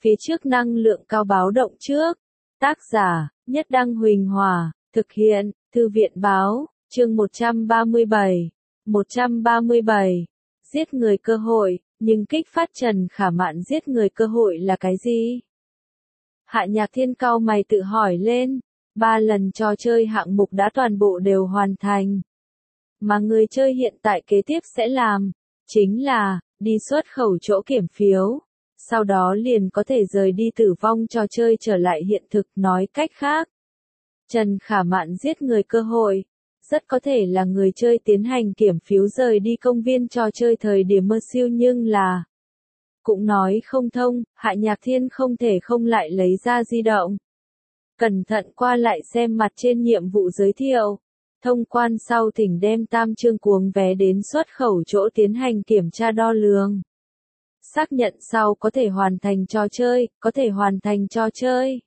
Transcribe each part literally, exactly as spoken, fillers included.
Phía trước năng lượng cao báo động trước. Tác giả, Nhất Đăng Huỳnh Hòa, thực hiện, Thư viện Báo, chương một trăm ba mươi bảy. một trăm ba mươi bảy. Giết người cơ hội, nhưng kích phát Trần Khả Mạn giết người cơ hội là cái gì? Hạ Nhạc Thiên cau mày tự hỏi lên, ba lần trò chơi hạng mục đã toàn bộ đều hoàn thành. Mà người chơi hiện tại kế tiếp sẽ làm, chính là, đi xuất khẩu chỗ kiểm phiếu. Sau đó liền có thể rời đi tử vong trò chơi trở lại hiện thực, nói cách khác. Trần Khả Mạn giết người cơ hội, rất có thể là người chơi tiến hành kiểm phiếu rời đi công viên trò chơi thời điểm mơ siêu nhưng là. Cũng nói không thông, Hạ Nhạc Thiên không thể không lại lấy ra di động. Cẩn thận qua lại xem mặt trên nhiệm vụ giới thiệu. Thông quan sau thỉnh đem tam chương cuống vé đến xuất khẩu chỗ tiến hành kiểm tra đo lường. Xác nhận sau có thể hoàn thành trò chơi, có thể hoàn thành trò chơi.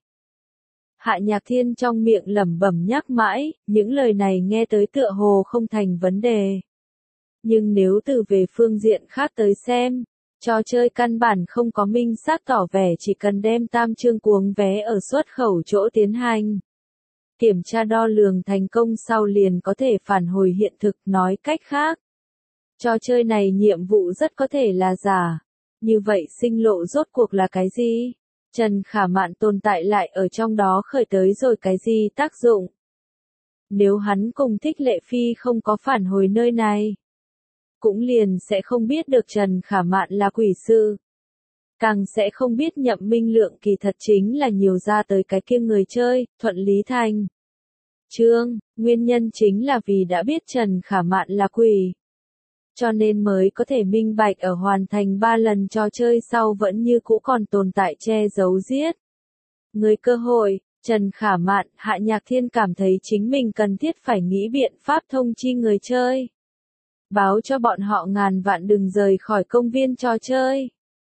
Hạ Nhạc Thiên trong miệng lẩm bẩm nhắc mãi, những lời này nghe tới tựa hồ không thành vấn đề. Nhưng nếu từ về phương diện khác tới xem, trò chơi căn bản không có minh xác tỏ vẻ chỉ cần đem tam chương cuống vé ở xuất khẩu chỗ tiến hành. Kiểm tra đo lường thành công sau liền có thể phản hồi hiện thực, nói cách khác. Trò chơi này nhiệm vụ rất có thể là giả. Như vậy sinh lộ rốt cuộc là cái gì? Trần Khả Mạn tồn tại lại ở trong đó khởi tới rồi cái gì tác dụng? Nếu hắn cùng Thích Lệ Phi không có phản hồi nơi này, cũng liền sẽ không biết được Trần Khả Mạn là quỷ sư. Càng sẽ không biết Nhậm Minh Lượng kỳ thật chính là nhiều ra tới cái kia người chơi, Thuận Lý Thành. Trương, nguyên nhân chính là vì đã biết Trần Khả Mạn là quỷ. Cho nên mới có thể minh bạch ở hoàn thành ba lần trò chơi sau vẫn như cũ còn tồn tại che giấu giết. Người cơ hội, Trần Khả Mạn, Hạ Nhạc Thiên cảm thấy chính mình cần thiết phải nghĩ biện pháp thông chi người chơi. Báo cho bọn họ ngàn vạn đừng rời khỏi công viên trò chơi.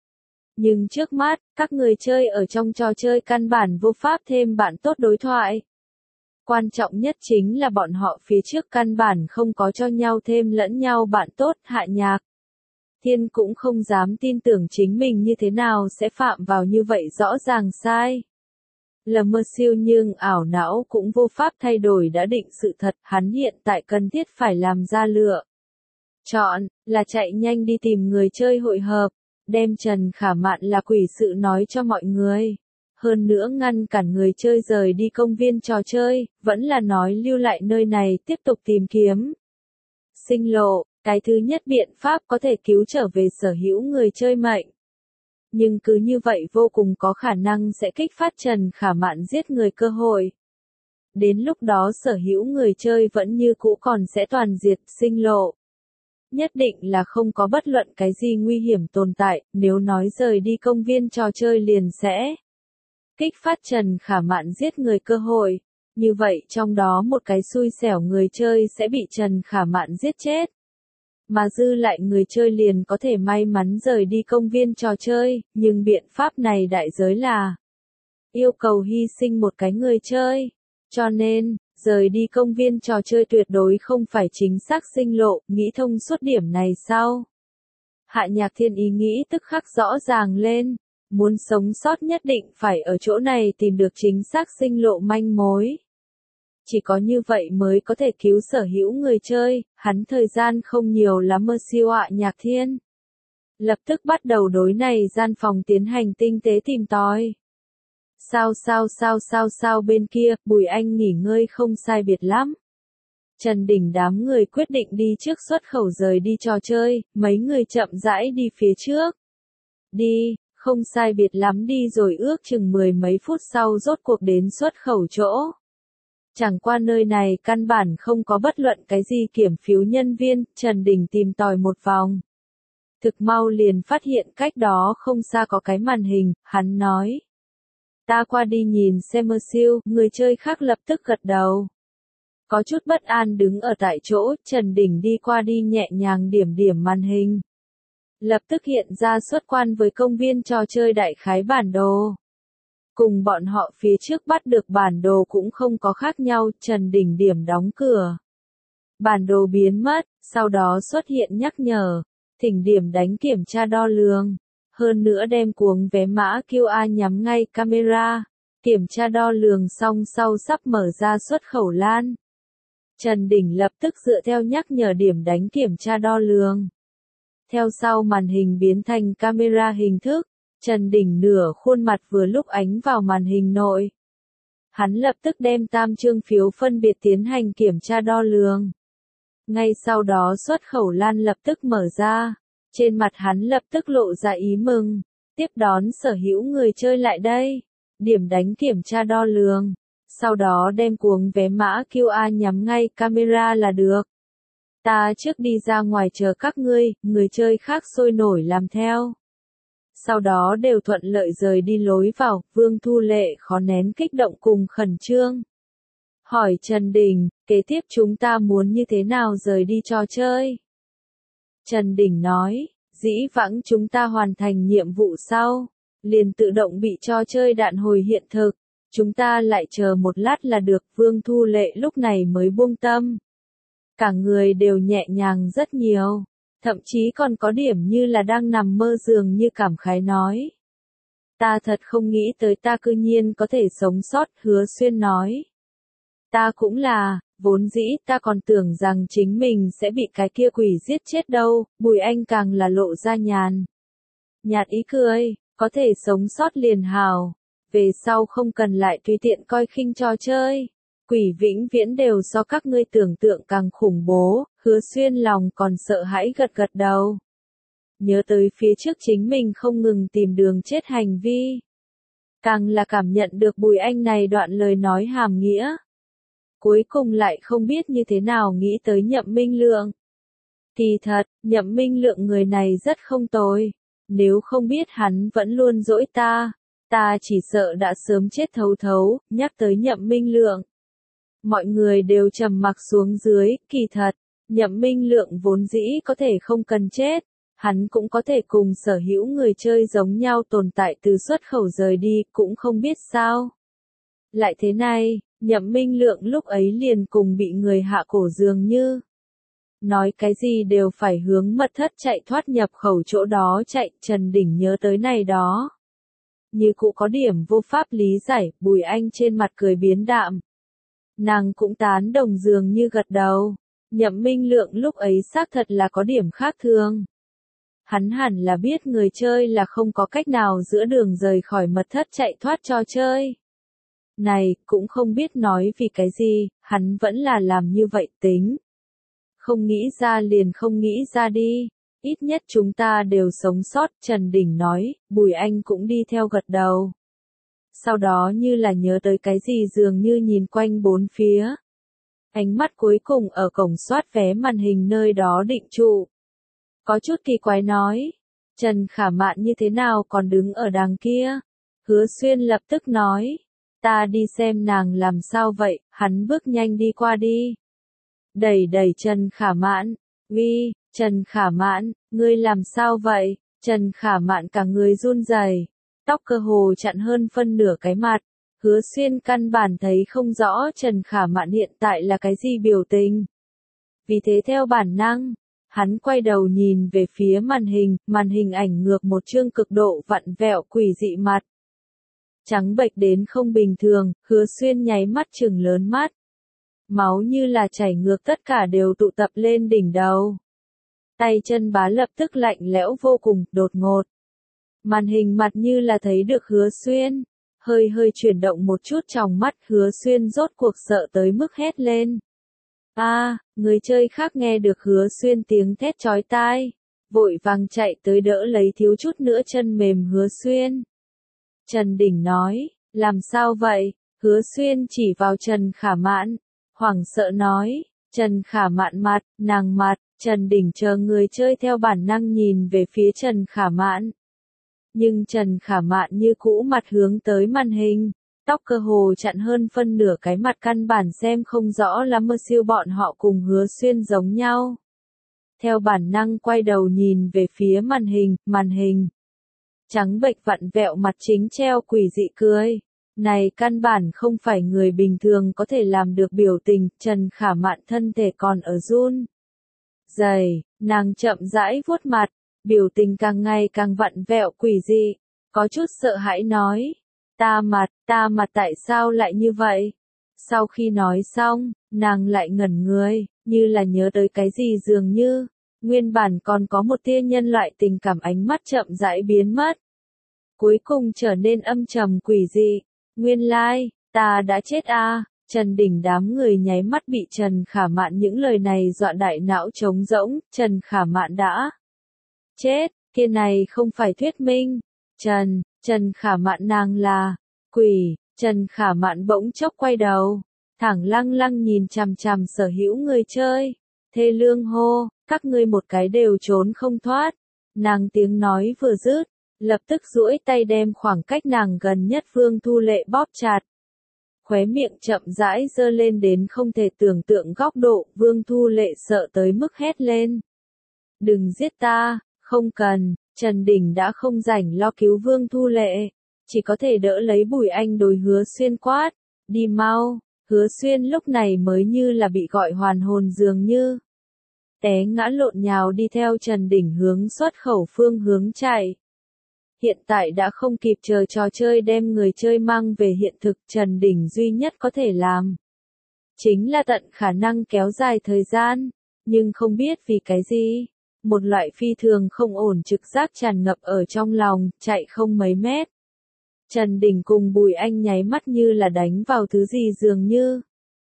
Nhưng trước mắt, các người chơi ở trong trò chơi căn bản vô pháp thêm bạn tốt đối thoại. Quan trọng nhất chính là bọn họ phía trước căn bản không có cho nhau thêm lẫn nhau bạn tốt. Hạ Nhạc Thiên cũng không dám tin tưởng chính mình như thế nào sẽ phạm vào như vậy rõ ràng sai. Là mơ siêu nhưng ảo não cũng vô pháp thay đổi đã định sự thật, hắn hiện tại cần thiết phải làm ra lựa. Chọn, là chạy nhanh đi tìm người chơi hội hợp, đem Trần Khả Mạn là quỷ sự nói cho mọi người. Hơn nữa ngăn cản người chơi rời đi công viên trò chơi, vẫn là nói lưu lại nơi này tiếp tục tìm kiếm. Sinh lộ, cái thứ nhất biện pháp có thể cứu trở về sở hữu người chơi mệnh. Nhưng cứ như vậy vô cùng có khả năng sẽ kích phát Trần Khả Mạn giết người cơ hội. Đến lúc đó sở hữu người chơi vẫn như cũ còn sẽ toàn diệt. Sinh lộ nhất định là không có bất luận cái gì nguy hiểm tồn tại, nếu nói rời đi công viên trò chơi liền sẽ kích phát Trần Khả Mạn giết người cơ hội, như vậy trong đó một cái xui xẻo người chơi sẽ bị Trần Khả Mạn giết chết. Mà dư lại người chơi liền có thể may mắn rời đi công viên trò chơi, nhưng biện pháp này đại giới là yêu cầu hy sinh một cái người chơi. Cho nên, rời đi công viên trò chơi tuyệt đối không phải chính xác sinh lộ, nghĩ thông suốt điểm này sau. Hạ Nhạc Thiên ý nghĩ tức khắc rõ ràng lên. Muốn sống sót nhất định phải ở chỗ này tìm được chính xác sinh lộ manh mối. Chỉ có như vậy mới có thể cứu sở hữu người chơi, hắn thời gian không nhiều lắm. Mơ siêu Hạ Nhạc Thiên lập tức bắt đầu đối này gian phòng tiến hành tinh tế tìm tòi. Sao sao sao sao sao bên kia, Bùi Anh nghỉ ngơi không sai biệt lắm. Trần Đình đám người quyết định đi trước xuất khẩu rời đi trò chơi, mấy người chậm rãi đi phía trước. Đi. Không sai biệt lắm đi rồi ước chừng mười mấy phút sau rốt cuộc đến xuất khẩu chỗ. Chẳng qua nơi này căn bản không có bất luận cái gì kiểm phiếu nhân viên, Trần Đình tìm tòi một vòng. Thực mau liền phát hiện cách đó không xa có cái màn hình, hắn nói. Ta qua đi nhìn xem. Mơ siêu, người chơi khác lập tức gật đầu. Có chút bất an đứng ở tại chỗ, Trần Đình đi qua đi nhẹ nhàng điểm điểm màn hình. Lập tức hiện ra xuất quan với công viên trò chơi đại khái bản đồ. Cùng bọn họ phía trước bắt được bản đồ cũng không có khác nhau, Trần Đình điểm đóng cửa. Bản đồ biến mất, sau đó xuất hiện nhắc nhở, thỉnh điểm đánh kiểm tra đo lường. hơn nữa đem cuống vé mã quy rờ nhắm ngay camera, kiểm tra đo lường xong sau sắp mở ra xuất khẩu lan. Trần Đình lập tức dựa theo nhắc nhở điểm đánh kiểm tra đo lường. Theo sau màn hình biến thành camera hình thức, Trần Đình nửa khuôn mặt vừa lúc ánh vào màn hình nội. Hắn lập tức đem tam chương phiếu phân biệt tiến hành kiểm tra đo lường. Ngay sau đó xuất khẩu lan lập tức mở ra, trên mặt hắn lập tức lộ ra ý mừng, tiếp đón sở hữu người chơi lại đây, điểm đánh kiểm tra đo lường, sau đó đem cuống vé mã quy rờ nhắm ngay camera là được. Ta trước đi ra ngoài chờ các ngươi, người chơi khác sôi nổi làm theo. Sau đó đều thuận lợi rời đi lối vào, Vương Thu Lệ khó nén kích động cùng khẩn trương. Hỏi Trần Đình, kế tiếp chúng ta muốn như thế nào rời đi trò chơi? Trần Đình nói, dĩ vãng chúng ta hoàn thành nhiệm vụ sau, liền tự động bị trò chơi đạn hồi hiện thực, chúng ta lại chờ một lát là được. Vương Thu Lệ lúc này mới buông tâm. Cả người đều nhẹ nhàng rất nhiều, thậm chí còn có điểm như là đang nằm mơ dường như cảm khái nói. Ta thật không nghĩ tới ta cư nhiên có thể sống sót, Hứa Xuyên nói. Ta cũng là, vốn dĩ ta còn tưởng rằng chính mình sẽ bị cái kia quỷ giết chết đâu. Bùi Anh càng là lộ ra nhàn nhạt ý cười, có thể sống sót liền hào, về sau không cần lại tùy tiện coi khinh trò chơi. Quỷ vĩnh viễn đều so các ngươi tưởng tượng càng khủng bố. Hứa Xuyên lòng còn sợ hãi gật gật đầu. Nhớ tới phía trước chính mình không ngừng tìm đường chết hành vi. Càng là cảm nhận được Bùi Anh này đoạn lời nói hàm nghĩa. Cuối cùng lại không biết như thế nào nghĩ tới Nhậm Minh Lượng. Thì thật, Nhậm Minh Lượng người này rất không tồi. Nếu không biết hắn vẫn luôn dỗi ta, ta chỉ sợ đã sớm chết thấu thấu. Nhắc tới Nhậm Minh Lượng, mọi người đều trầm mặc xuống dưới. Kỳ thật, Nhậm Minh Lượng vốn dĩ có thể không cần chết, hắn cũng có thể cùng sở hữu người chơi giống nhau tồn tại từ xuất khẩu rời đi, cũng không biết sao. Lại thế này, Nhậm Minh Lượng lúc ấy liền cùng bị người hạ cổ dường như. Nói cái gì đều phải hướng mật thất chạy thoát nhập khẩu chỗ đó chạy. Trần Đình nhớ tới này đó. Như cụ có điểm vô pháp lý giải. Bùi Anh trên mặt cười biến đạm. Nàng cũng tán đồng dường như gật đầu. Nhậm Minh Lượng lúc ấy xác thật là có điểm khác thường. Hắn hẳn là biết người chơi là không có cách nào giữa đường rời khỏi mật thất chạy thoát trò chơi. Này, cũng không biết nói vì cái gì, hắn vẫn là làm như vậy tính. Không nghĩ ra liền không nghĩ ra đi, ít nhất chúng ta đều sống sót. Trần Đình nói, Bùi Anh cũng đi theo gật đầu. Sau đó như là nhớ tới cái gì dường như nhìn quanh bốn phía. Ánh mắt cuối cùng ở cổng soát vé màn hình nơi đó định trụ. Có chút kỳ quái nói, Trần Khả Mạn như thế nào còn đứng ở đằng kia? Hứa Xuyên lập tức nói, ta đi xem nàng làm sao vậy. Hắn bước nhanh đi qua đi. Đẩy đẩy Trần Khả Mạn, uy, Trần Khả Mạn, ngươi làm sao vậy? Trần Khả Mạn cả người run rẩy, tóc cơ hồ chặn hơn phân nửa cái mặt. Hứa Xuyên căn bản thấy không rõ Trần Khả Mạn hiện tại là cái gì biểu tình. Vì thế theo bản năng, hắn quay đầu nhìn về phía màn hình, màn hình ảnh ngược một chương cực độ vặn vẹo quỷ dị mặt. Trắng bệch đến không bình thường, Hứa Xuyên nháy mắt trừng lớn mắt. Máu như là chảy ngược tất cả đều tụ tập lên đỉnh đầu. Tay chân bá lập tức lạnh lẽo vô cùng, đột ngột. Màn hình mặt như là thấy được Hứa Xuyên. Hơi hơi chuyển động một chút trong mắt. Hứa Xuyên rốt cuộc sợ tới mức hét lên. A, à, người chơi khác nghe được Hứa Xuyên tiếng thét chói tai, vội vàng chạy tới đỡ lấy thiếu chút nữa chân mềm Hứa Xuyên. Trần Đình nói, làm sao vậy? Hứa Xuyên chỉ vào Trần Khả Mạn, hoảng sợ nói, Trần Khả Mạn mặt, nàng mặt. Trần Đình chờ người chơi theo bản năng nhìn về phía Trần Khả Mạn. Nhưng Trần Khả Mạn như cũ mặt hướng tới màn hình, tóc cơ hồ chặn hơn phân nửa cái mặt, căn bản xem không rõ lắm. Mơ siêu bọn họ cùng Hứa Xuyên giống nhau. Theo bản năng quay đầu nhìn về phía màn hình, màn hình. Trắng bệch vặn vẹo mặt chính treo quỷ dị cười. Này căn bản không phải người bình thường có thể làm được biểu tình. Trần Khả Mạn thân thể còn ở run rẩy, nàng chậm rãi vuốt mặt, biểu tình càng ngày càng vặn vẹo quỷ dị, có chút sợ hãi nói, ta mặt, ta mặt tại sao lại như vậy? Sau khi nói xong, nàng lại ngẩn người, như là nhớ tới cái gì dường như, nguyên bản còn có một tia nhân loại tình cảm ánh mắt chậm rãi biến mất. Cuối cùng trở nên âm trầm quỷ dị, nguyên lai, ta đã chết à, Trần Đình đám người nháy mắt bị Trần Khả Mạn những lời này dọa đại não trống rỗng, Trần Khả Mạn đã chết, kia này không phải thuyết minh, Trần, Trần Khả Mạn nàng là quỷ, Trần Khả Mạn bỗng chốc quay đầu, thẳng lăng lăng nhìn chằm chằm sở hữu người chơi, thê lương hô, các ngươi một cái đều trốn không thoát, nàng tiếng nói vừa dứt, lập tức duỗi tay đem khoảng cách nàng gần nhất Vương Thu Lệ bóp chặt. Khóe miệng chậm rãi giơ lên đến không thể tưởng tượng góc độ, Vương Thu Lệ sợ tới mức hét lên. Đừng giết ta, không cần, Trần Đình đã không rảnh lo cứu Vương Thu Lệ, chỉ có thể đỡ lấy Bùi Anh đối Hứa Xuyên quát, đi mau, Hứa Xuyên lúc này mới như là bị gọi hoàn hồn dường như. Té ngã lộn nhào đi theo Trần Đình hướng xuất khẩu phương hướng chạy. Hiện tại đã không kịp chờ trò chơi đem người chơi mang về hiện thực, Trần Đình duy nhất có thể làm. Chính là tận khả năng kéo dài thời gian, nhưng không biết vì cái gì. Một loại phi thường không ổn trực giác tràn ngập ở trong lòng, chạy không mấy mét. Trần Đình cùng Bùi Anh nháy mắt như là đánh vào thứ gì dường như.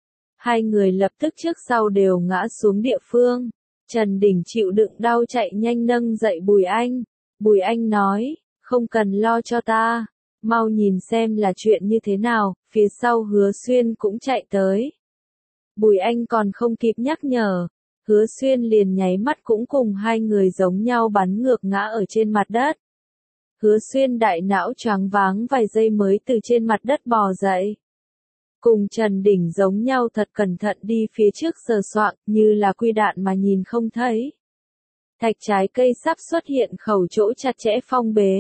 Hai người lập tức trước sau đều ngã xuống địa phương. Trần Đình chịu đựng đau chạy nhanh nâng dậy Bùi Anh. Bùi Anh nói, không cần lo cho ta, mau nhìn xem là chuyện như thế nào, phía sau Hứa Xuyên cũng chạy tới. Bùi Anh còn không kịp nhắc nhở, Hứa Xuyên liền nháy mắt cũng cùng hai người giống nhau bắn ngược ngã ở trên mặt đất. Hứa Xuyên đại não choáng váng vài giây mới từ trên mặt đất bò dậy. Cùng Trần Đình giống nhau thật cẩn thận đi phía trước sờ soạng, như là quy đạn mà nhìn không thấy. Thạch trái cây sắp xuất hiện khẩu chỗ chặt chẽ phong bế.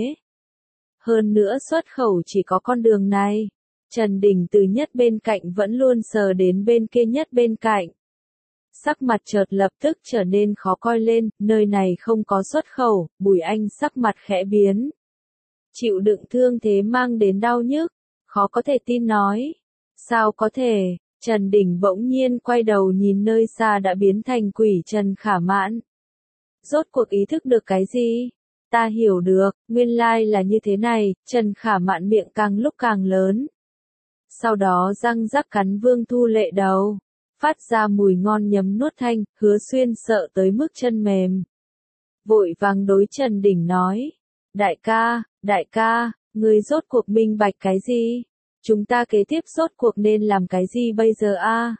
Hơn nữa xuất khẩu chỉ có con đường này. Trần Đình từ nhất bên cạnh vẫn luôn sờ đến bên kia nhất bên cạnh. Sắc mặt chợt lập tức trở nên khó coi lên, nơi này không có xuất khẩu, Bùi Anh sắc mặt khẽ biến. Chịu đựng thương thế mang đến đau nhức, khó có thể tin nói. Sao có thể, Trần Đình bỗng nhiên quay đầu nhìn nơi xa đã biến thành quỷ Trần Khả Mạn. Rốt cuộc ý thức được cái gì? Ta hiểu được, nguyên lai là như thế này, Trần Khả Mạn miệng càng lúc càng lớn. Sau đó răng rắc cắn Vương Thu Lệ đầu, phát ra mùi ngon nhấm nuốt thanh, Hứa Xuyên sợ tới mức chân mềm. Vội vàng đối Trần Đình nói, đại ca, đại ca, ngươi rốt cuộc minh bạch cái gì? Chúng ta kế tiếp rốt cuộc nên làm cái gì bây giờ a?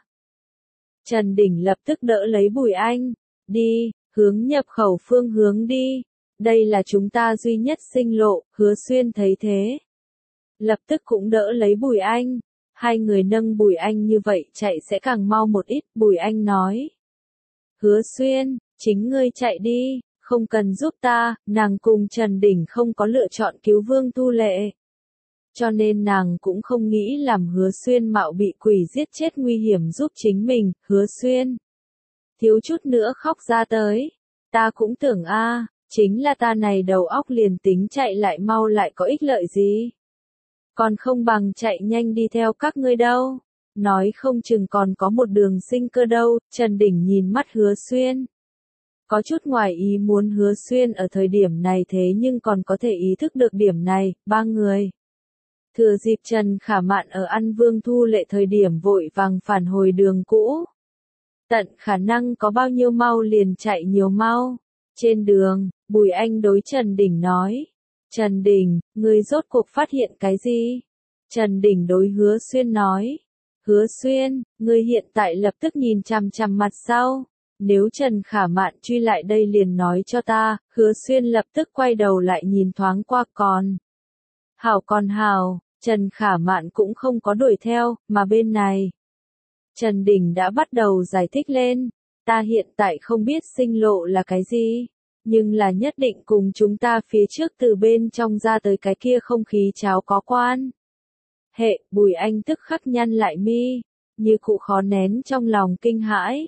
Trần Đình lập tức đỡ lấy Bùi Anh, đi, hướng nhập khẩu phương hướng đi. Đây là chúng ta duy nhất sinh lộ, Hứa Xuyên thấy thế. Lập tức cũng đỡ lấy Bùi Anh. Hai người nâng Bùi Anh như vậy chạy sẽ càng mau một ít, Bùi Anh nói. Hứa Xuyên, chính ngươi chạy đi, không cần giúp ta, nàng cùng Trần Đình không có lựa chọn cứu Vương Thu Lệ. Cho nên nàng cũng không nghĩ làm Hứa Xuyên mạo bị quỷ giết chết nguy hiểm giúp chính mình, Hứa Xuyên. Thiếu chút nữa khóc ra tới. Ta cũng tưởng a, chính là ta này đầu óc liền tính chạy lại mau lại có ích lợi gì. Còn không bằng chạy nhanh đi theo các ngươi đâu. Nói không chừng còn có một đường sinh cơ đâu, Trần Đình nhìn mắt Hứa Xuyên. Có chút ngoài ý muốn Hứa Xuyên ở thời điểm này thế nhưng còn có thể ý thức được điểm này, ba người. Thừa dịp Trần Khả Mạn ở ăn Vương Thu Lệ thời điểm vội vàng phản hồi đường cũ. Tận khả năng có bao nhiêu mau liền chạy nhiều mau. Trên đường, Bùi Anh đối Trần Đình nói. Trần Đình, ngươi rốt cuộc phát hiện cái gì? Trần Đình đối Hứa Xuyên nói. Hứa Xuyên, ngươi hiện tại lập tức nhìn chằm chằm mặt sau. Nếu Trần Khả Mạn truy lại đây liền nói cho ta, Hứa Xuyên lập tức quay đầu lại nhìn thoáng qua còn. Hảo còn hảo, Trần Khả Mạn cũng không có đuổi theo, mà bên này. Trần Đình đã bắt đầu giải thích lên, ta hiện tại không biết sinh lộ là cái gì, nhưng là nhất định cùng chúng ta phía trước từ bên trong ra tới cái kia không khí cháo có quan. Hệ, Bùi Anh tức khắc nhăn lại mi, như cụ khó nén trong lòng kinh hãi.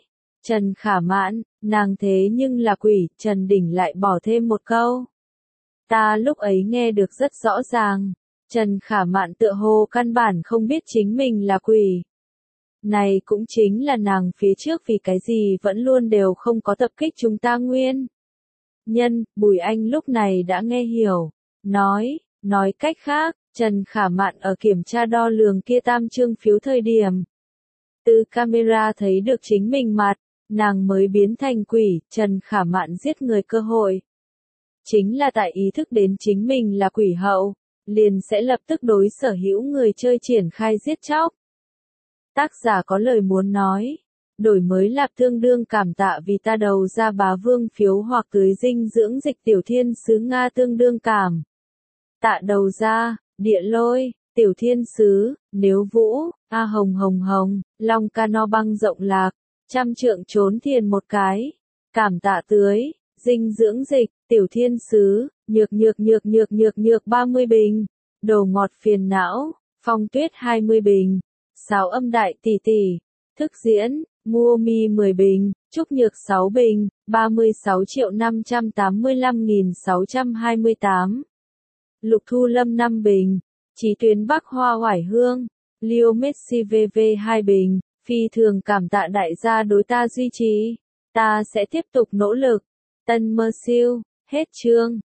Trần Khả Mạn, nàng thế nhưng là quỷ, Trần Đình lại bỏ thêm một câu. Ta lúc ấy nghe được rất rõ ràng, Trần Khả Mạn tựa hồ căn bản không biết chính mình là quỷ. Này cũng chính là nàng phía trước vì cái gì vẫn luôn đều không có tập kích chúng ta nguyên. Nhân, Bùi Anh lúc này đã nghe hiểu, nói, nói cách khác, Trần Khả Mạn ở kiểm tra đo lường kia tam trương phiếu thời điểm. Từ camera thấy được chính mình mặt, nàng mới biến thành quỷ, Trần Khả Mạn giết người cơ hội. Chính là tại ý thức đến chính mình là quỷ hậu, liền sẽ lập tức đối sở hữu người chơi triển khai giết chóc. Tác giả có lời muốn nói, đổi mới lạp tương đương cảm tạ vì ta đầu ra bá vương phiếu hoặc tưới dinh dưỡng dịch tiểu thiên sứ Nga tương đương cảm. Tạ đầu ra, địa lôi, tiểu thiên sứ, nếu vũ, a hồng hồng hồng, long cano băng rộng lạc, trăm trượng trốn thiền một cái, cảm tạ tưới, dinh dưỡng dịch, tiểu thiên sứ, nhược nhược nhược nhược nhược nhược ba mươi bình, đồ ngọt phiền não, phong tuyết hai mươi bình, sáo âm đại tỷ tỷ, thức diễn, mua mi mười bình, trúc nhược sáu bình, ba mươi sáu triệu năm trăm tám mươi lăm nghìn sáu trăm hai mươi tám. Lục Thu Lâm năm bình, Chí Tuyến Bắc Hoa Hoải Hương, Leo Messi vê vê hai bình, phi thường cảm tạ đại gia đối ta duy trì, ta sẽ tiếp tục nỗ lực. Tân Mơ Siêu, hết chương.